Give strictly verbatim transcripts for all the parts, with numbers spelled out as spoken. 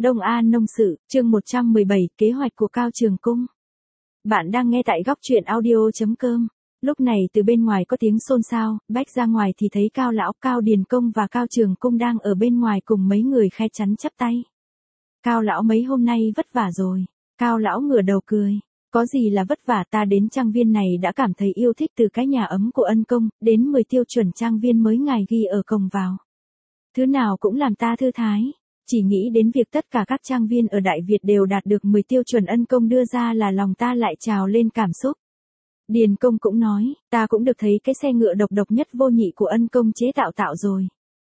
Đông An Nông Sự, chương một trăm mười bảy, kế hoạch của Cao Trường Cung. Bạn đang nghe tại góc truyện audio chấm com. Lúc này từ bên ngoài có tiếng xôn xao, bách ra ngoài thì thấy Cao Lão, Cao Điền Công và Cao Trường Cung đang ở bên ngoài cùng mấy người khe chắn chắp tay. Cao Lão mấy hôm nay vất vả rồi. Cao Lão ngửa đầu cười. Có gì là vất vả, ta đến trang viên này đã cảm thấy yêu thích, từ cái nhà ấm của ân công, đến mười tiêu chuẩn trang viên mới ngài ghi ở cổng vào. Thứ nào cũng làm ta thư thái. Chỉ nghĩ đến việc tất cả các trang viên ở Đại Việt đều đạt được mười tiêu chuẩn ân công đưa ra là lòng ta lại trào lên cảm xúc. Điền Công cũng nói, ta cũng được thấy cái xe ngựa độc độc nhất vô nhị của ân công chế tạo tạo rồi.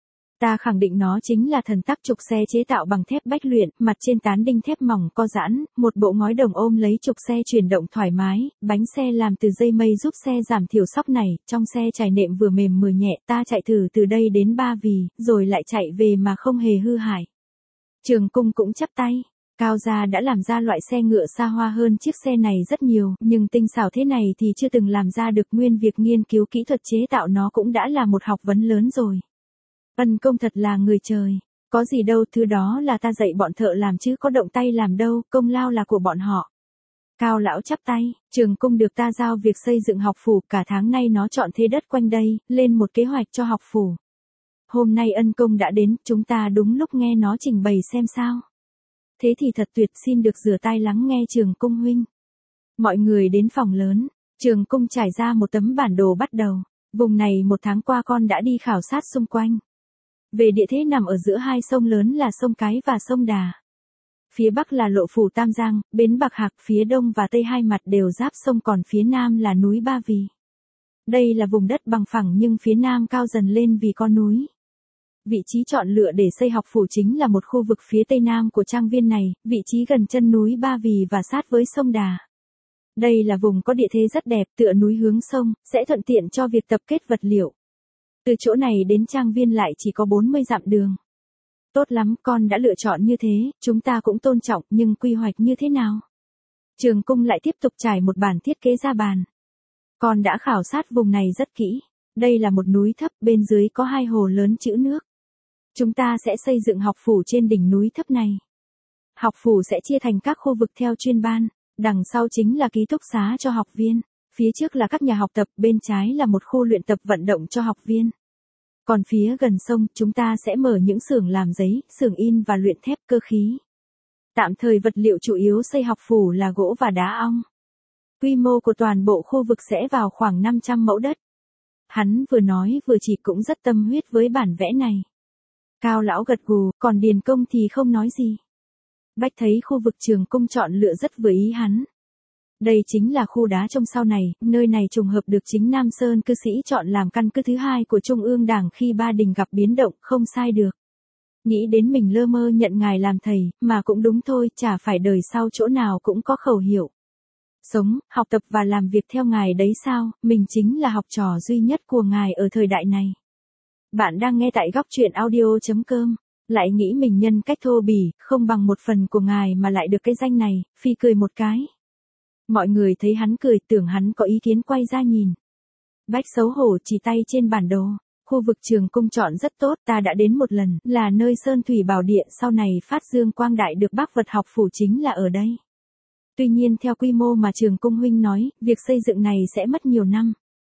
Ta khẳng định nó chính là thần tắc trục xe chế tạo bằng thép bách luyện, mặt trên tán đinh thép mỏng co giãn, một bộ ngói đồng ôm lấy trục xe chuyển động thoải mái, bánh xe làm từ dây mây giúp xe giảm thiểu xóc này, trong xe trải nệm vừa mềm vừa nhẹ, ta chạy thử từ đây đến Ba Vì, rồi lại chạy về mà không hề hư hại. Trường Cung cũng chắp tay. Cao gia đã làm ra loại xe ngựa xa hoa hơn chiếc xe này rất nhiều, nhưng tinh xảo thế này thì chưa từng làm ra được, nguyên việc nghiên cứu kỹ thuật chế tạo nó cũng đã là một học vấn lớn rồi. Ân công thật là người trời, có gì đâu, thứ đó là ta dạy bọn thợ làm chứ có động tay làm đâu, công lao là của bọn họ. Cao Lão chắp tay, Trường Cung được ta giao việc xây dựng học phủ, cả tháng nay nó chọn thế đất quanh đây, lên một kế hoạch cho học phủ. Hôm nay ân công đã đến, chúng ta đúng lúc nghe nó trình bày xem sao. Thế thì thật tuyệt, xin được rửa tai lắng nghe Trường Cung huynh. Mọi người đến phòng lớn, Trường Cung trải ra một tấm bản đồ bắt đầu. Vùng này một tháng qua con đã đi khảo sát xung quanh. Về địa thế nằm ở giữa hai sông lớn là sông Cái và sông Đà. Phía bắc là lộ phủ Tam Giang, bến Bạc Hạc, phía đông và tây hai mặt đều giáp sông, còn phía nam là núi Ba Vì. Đây là vùng đất bằng phẳng nhưng phía nam cao dần lên vì có núi. Vị trí chọn lựa để xây học phủ chính là một khu vực phía tây nam của trang viên này, vị trí gần chân núi Ba Vì và sát với sông Đà. Đây là vùng có địa thế rất đẹp, tựa núi hướng sông, sẽ thuận tiện cho việc tập kết vật liệu. Từ chỗ này đến trang viên lại chỉ có bốn mươi dặm đường. Tốt lắm, con đã lựa chọn như thế, chúng ta cũng tôn trọng, nhưng quy hoạch như thế nào? Trường Cung lại tiếp tục trải một bản thiết kế ra bàn. Con đã khảo sát vùng này rất kỹ. Đây là một núi thấp, bên dưới có hai hồ lớn trữ nước. Chúng ta sẽ xây dựng học phủ trên đỉnh núi thấp này. Học phủ sẽ chia thành các khu vực theo chuyên ban, đằng sau chính là ký túc xá cho học viên, phía trước là các nhà học tập, bên trái là một khu luyện tập vận động cho học viên. Còn phía gần sông, chúng ta sẽ mở những xưởng làm giấy, xưởng in và luyện thép cơ khí. Tạm thời vật liệu chủ yếu xây học phủ là gỗ và đá ong. Quy mô của toàn bộ khu vực sẽ vào khoảng năm trăm mẫu đất. Hắn vừa nói vừa chỉ, cũng rất tâm huyết với bản vẽ này. Cao Lão gật gù, còn Điền Công thì không nói gì. Bách thấy khu vực Trường Cung chọn lựa rất vừa ý hắn. Đây chính là khu đá trông sau này, nơi này trùng hợp được chính Nam Sơn cư sĩ chọn làm căn cứ thứ hai của Trung ương Đảng khi Ba Đình gặp biến động, không sai được. Nghĩ đến mình lơ mơ nhận ngài làm thầy, mà cũng đúng thôi, chả phải đời sau chỗ nào cũng có khẩu hiệu. Sống, học tập và làm việc theo ngài đấy sao, mình chính là học trò duy nhất của ngài ở thời đại này. Bạn đang nghe tại góc truyện audio chấm com. Lại nghĩ mình nhân cách thô bỉ, không bằng một phần của ngài mà lại được cái danh này, phi cười một cái. Mọi người thấy hắn cười, tưởng hắn có ý kiến, quay ra nhìn. Bách xấu hổ chỉ tay trên bản đồ. Khu vực Trường Cung chọn rất tốt, ta đã đến một lần, là nơi Sơn Thủy Bảo Địa sau này phát dương quang đại được Bác vật học phủ chính là ở đây. Tuy nhiên theo quy mô mà Trường Cung huynh nói, việc xây dựng này sẽ mất nhiều năm.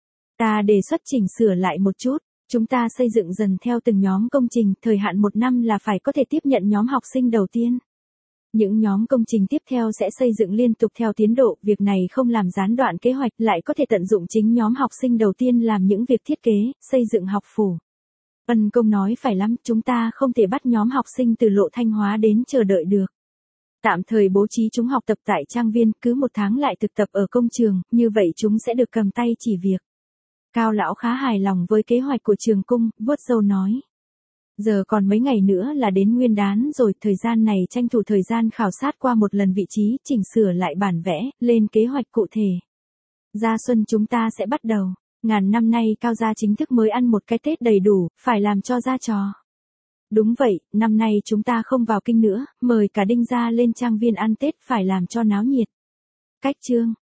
Ta đề xuất chỉnh sửa lại một chút. Chúng ta xây dựng dần theo từng nhóm công trình, thời hạn một năm là phải có thể tiếp nhận nhóm học sinh đầu tiên. Những nhóm công trình tiếp theo sẽ xây dựng liên tục theo tiến độ, việc này không làm gián đoạn kế hoạch, lại có thể tận dụng chính nhóm học sinh đầu tiên làm những việc thiết kế, xây dựng học phủ. Ân công nói phải lắm, chúng ta không thể bắt nhóm học sinh từ Lộ Thanh Hóa đến chờ đợi được. Tạm thời bố trí chúng học tập tại trang viên, cứ một tháng lại thực tập ở công trường, như vậy chúng sẽ được cầm tay chỉ việc. Cao Lão khá hài lòng với kế hoạch của Trường Cung, vuốt râu nói. Giờ còn mấy ngày nữa là đến Nguyên Đán rồi, thời gian này tranh thủ thời gian khảo sát qua một lần vị trí, chỉnh sửa lại bản vẽ, lên kế hoạch cụ thể. Ra xuân chúng ta sẽ bắt đầu, ngàn năm nay Cao gia chính thức mới ăn một cái Tết đầy đủ, phải làm cho ra trò. Đúng vậy, năm nay chúng ta không vào kinh nữa, mời cả Đinh gia lên trang viên ăn Tết, phải làm cho náo nhiệt. Cách chương.